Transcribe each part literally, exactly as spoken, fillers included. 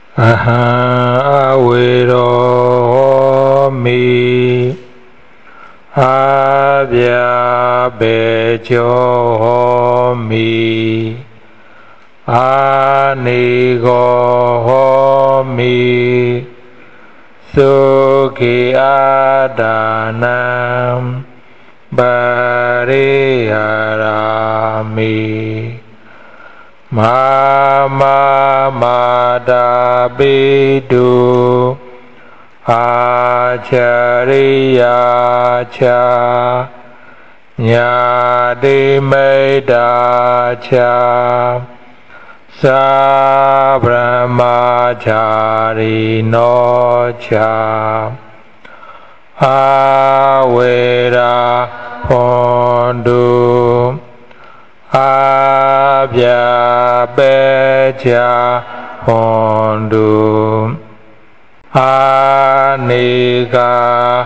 Aha awero mi abya bejo mi anigo mi sukhi adanam bariyarami Mama madabidu acariyaca nyadimedaca sabrahmacarinoca awera pondu abya beja hondu anika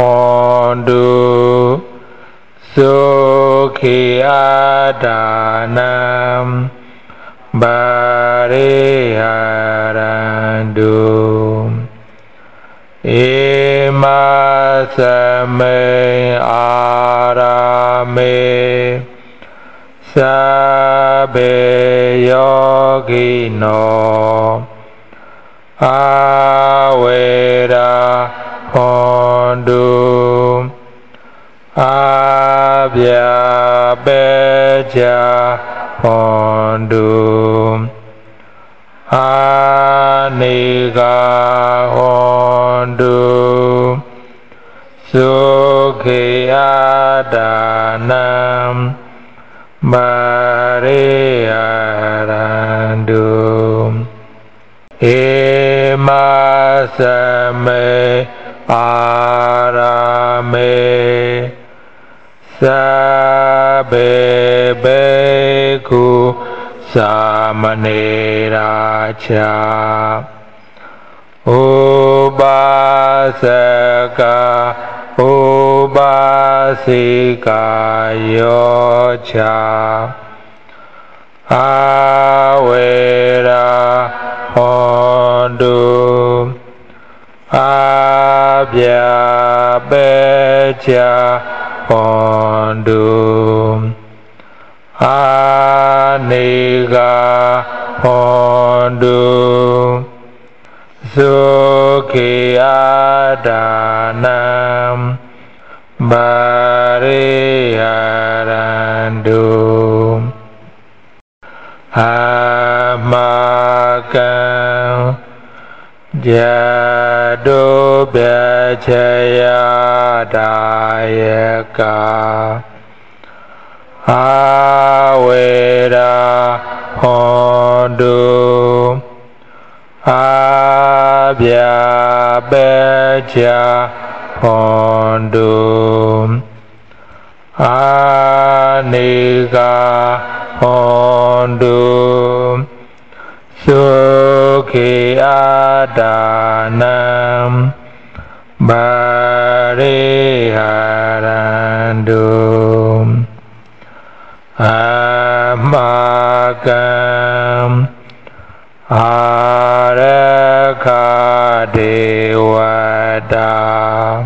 hondu sukhi adanam bariharandu imasame arame Sabe yogino awera hondu abya beja hondu aniga hondu sukhi adanam Bariharandu Imasame arame Sabe beku samaneraca Ubasaka Ubasika yoca awera hondu abya beja hondu aniga hondu sukhi adanam bariharandu amakam jadu bacaya dayaka awera hondu abya beja hondu aniga hondu sukhi adanam bariharandu amakam araka dewada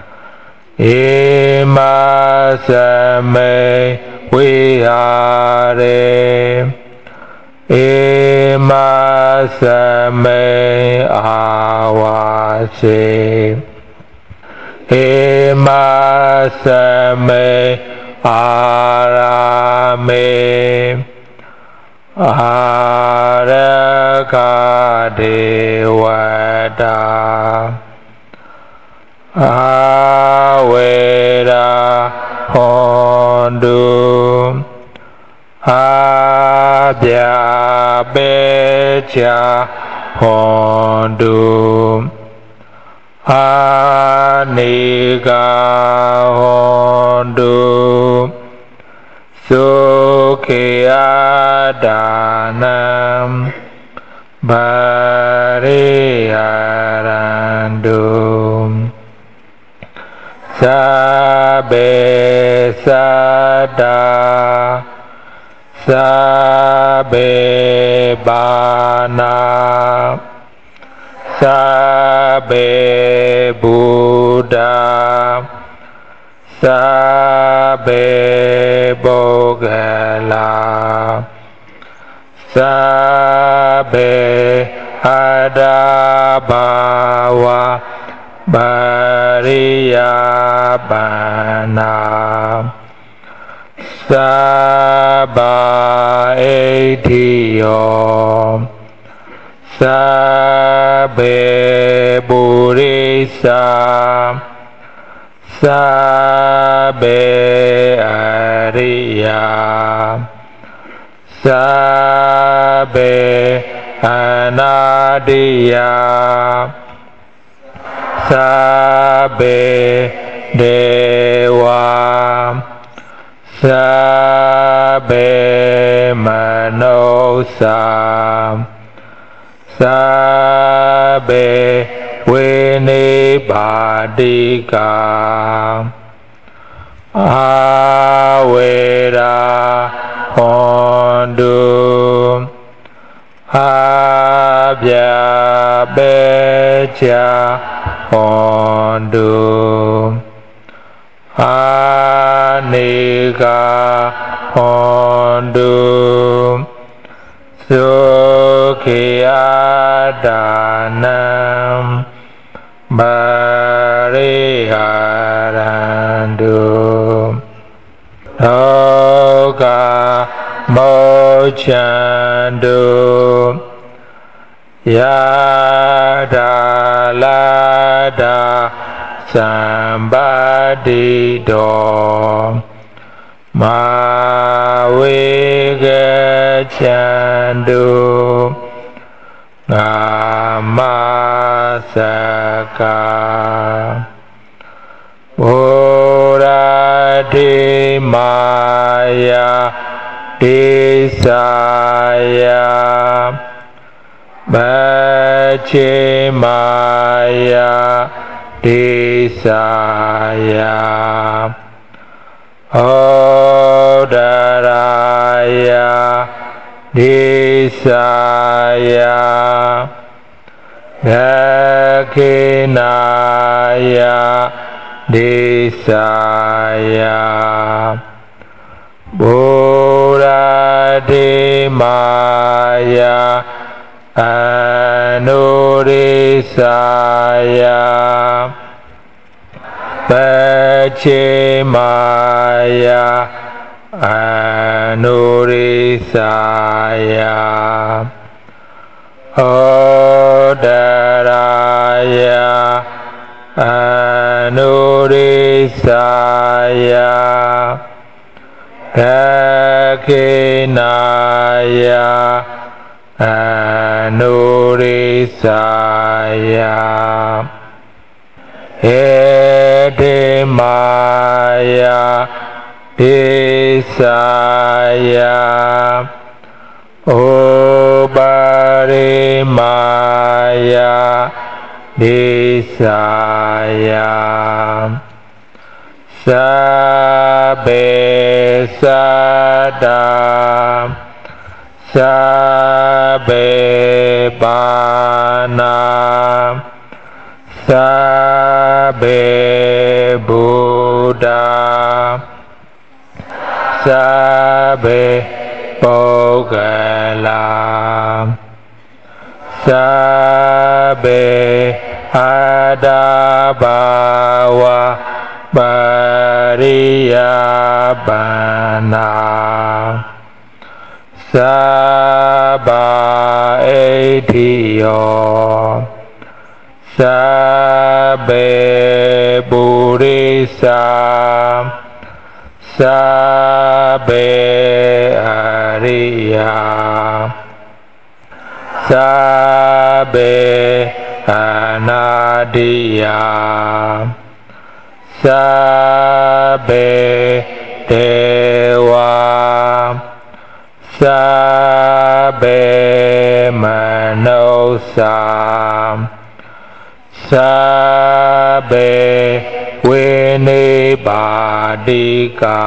imasame vihare imasame awase imasame arame araka dewada awera hondu abya beja hondu aniga hondu sukhi adanam bariharandu sabe sada sabe bana Sabbe Buddha Sabbe Bogala Sabbe Adabhawa Bariyabana Sabba Etiyo Sabbe Burisa Sabbe Ariya Sabbe Anadiya Sabbe Dewa Sabbe Manosa Sabbe Vinibhadika Avera Hondu Abhya Becha Hondu Anika Hondu Sukhiyadanam Bariharandu Loka Mochandu Yada Lada Sambadido Mawigachandu Namasaka Urati Maya Desaya Bache Maya Desaya Odaraya Desaya Dakinaya Desaya Burati Maya Anurisaya Bache Maya Anurisaya Odaraya Anurisaya Dakinaya Anurisaya Edemaya Desaya Obarimaya Desaya Sabbe Sada Sabbe Bana Sabbe Buddha Sabbe Bogala Sabbe Adabhawa Bariyabana Sabba Etiyo Sabbe Burisa Sabbe Ariya Sabbe Anadiya Sabbe Dewa Sabbe Manosa Sabbe Vinibhadika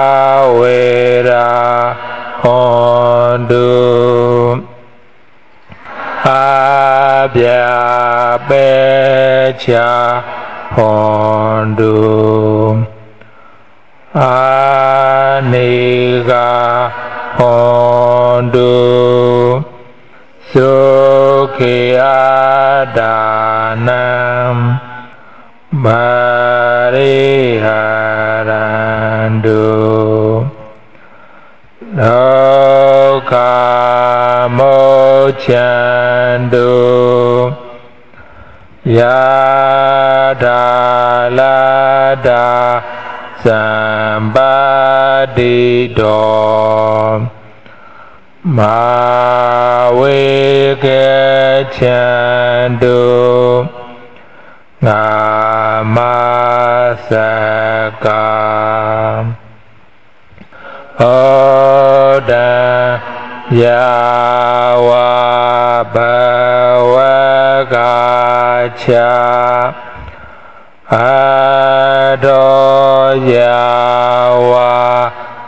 Avera Hondu Abya Becha Hondu Aniga Hondu Sukhiyadanam Mariharandu Loka Mochandu Yadalada Sambadido Mawikechandu Ngamasaka Oda Yawa Bawagacha Ado Yawa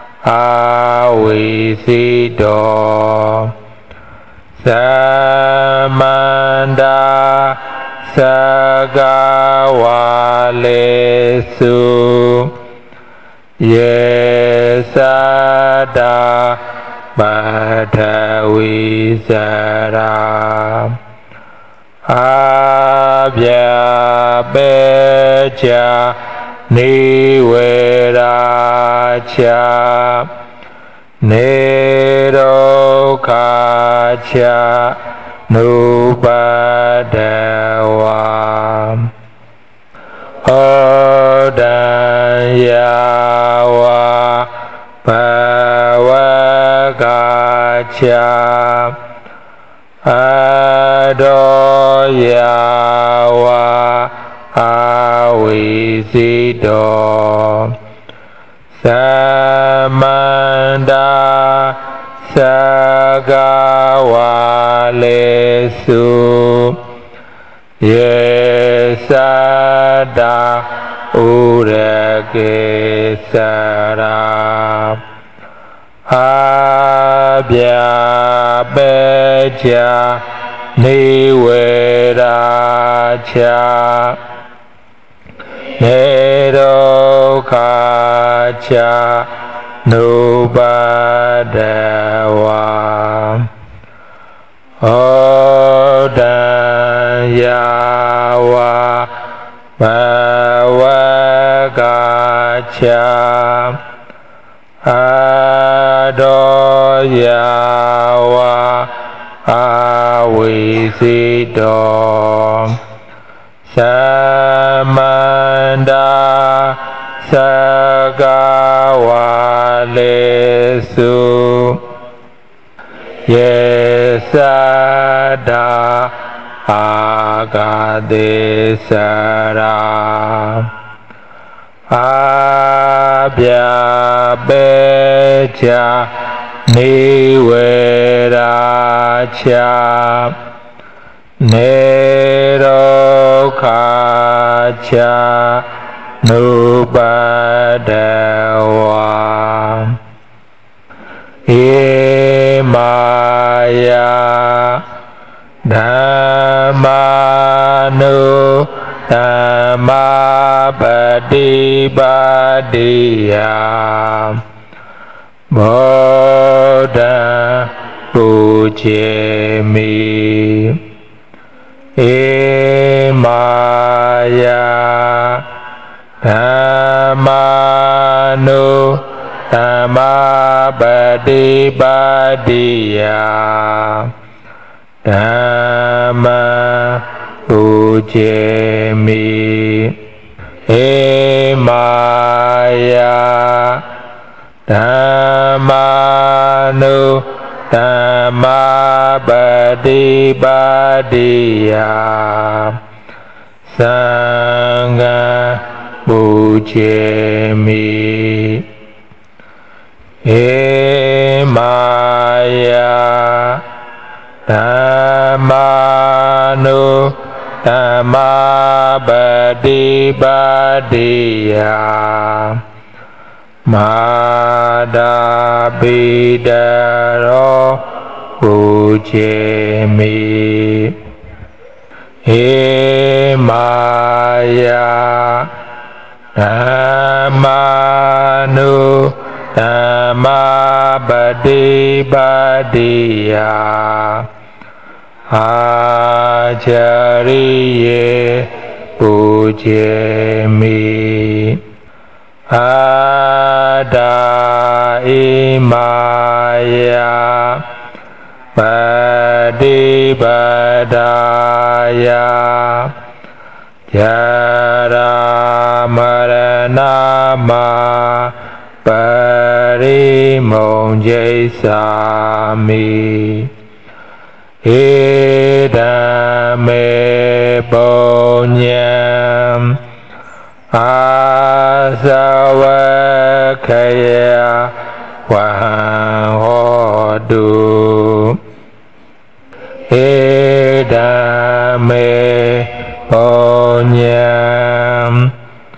Awisido Samanda Sagawalesu Yesada Badawisara Abya Becha Niweracha Nirokacha Nubadawa Odayawa Bawagacha Adoyawa Awisido Samanda Sagawalesu Yesada Uregesara Abya Becha Niweracha Nirokacha Nubadawa Odayawa Bawagacha Adoyawa Awisido Samanda Sagawalesu Yesada Agadesara Abya Becha Niweracha Nirokacha Nubadawa Imaya Dhammanu Dhammabadibadiya Bodha Pujemi Imaya Dhammanu Dhammabadibadiya Dhamma Pujemi Imaya Dhammanu Dhammabadibadiya Sangha Pujemi Imaya Dhammanu Dhammabadibadiya Madabidaro Bồ Chê Mi Hê Ma Ya Nam Nu Nam Ba Di Ba Di Ya Acariye Bồ Chê Mi Ada Imaya Badi Badaya Jara Maranama Parimong Jaisami Idame Bonyam Asawakaya Wahodu Idame Onyam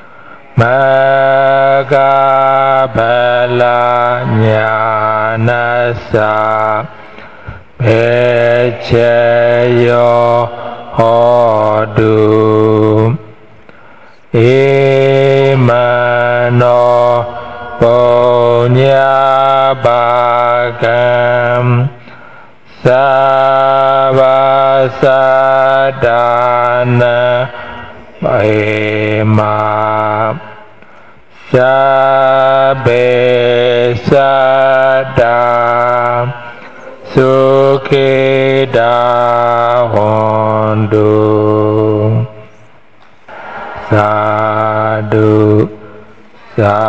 Magabala Nyanasa Pecheyo Hodu Imano Punya Bagam Savasadana Maima Sabe Sada Sukida Hondu Sadu Sadu